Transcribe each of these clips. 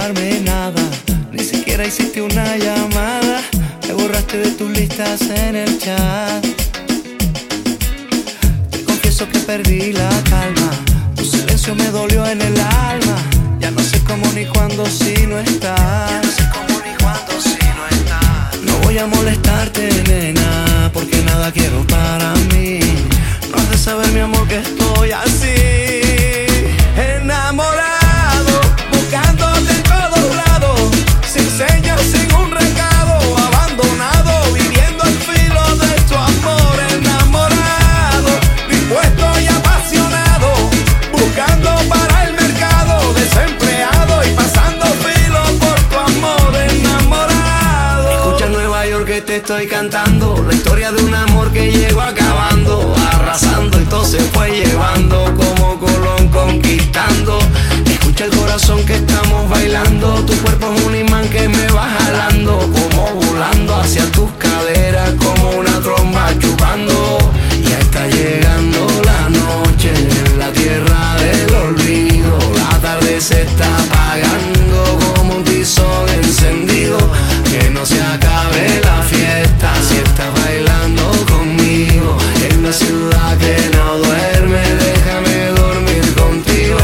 contarme nada, ni siquiera hiciste una llamada. Me borraste de tus listas en el chat. Te confieso que perdí la calma, tu silencio me dolió en el alma. Ya no sé cómo ni cuándo si no estás. No voy a molestarte, nena, porque nada quiero para mí. No has de saber, mi amor, que estoy así, enamorado, buscándote en todos lados, sin señas, sin un recado, abandonado, viviendo al filo de tu amor. Enamorado, dispuesto y apasionado, buscando para el mercado, desempleado y pasando filo por tu amor. Enamorado. Escucha Nueva York que te estoy cantando la historia de un amor que llegó acabando, arrasando y todo se fue llevando, como Colón conquistando. Escucha el corazón que estamos bailando, tu cuerpo es un imán que me va jalando, como volando hacia tus caderas, como una tromba chupando. Ya está llegando la noche en la tierra del olvido, la tarde se está apagando como un tizón encendido. Que no se acabe la fiesta si estás bailando conmigo, en la ciudad que no duerme, déjame dormir contigo.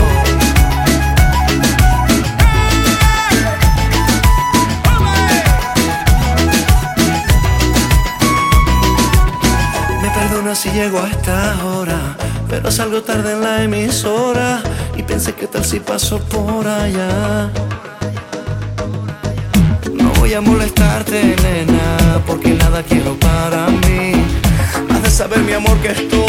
Me perdona si llego a esta hora, pero salgo tarde en la emisora y pensé que tal si paso por allá. No voy a molestarte, nena, porque nada quiero para mí. Has de saber, mi amor, que estoy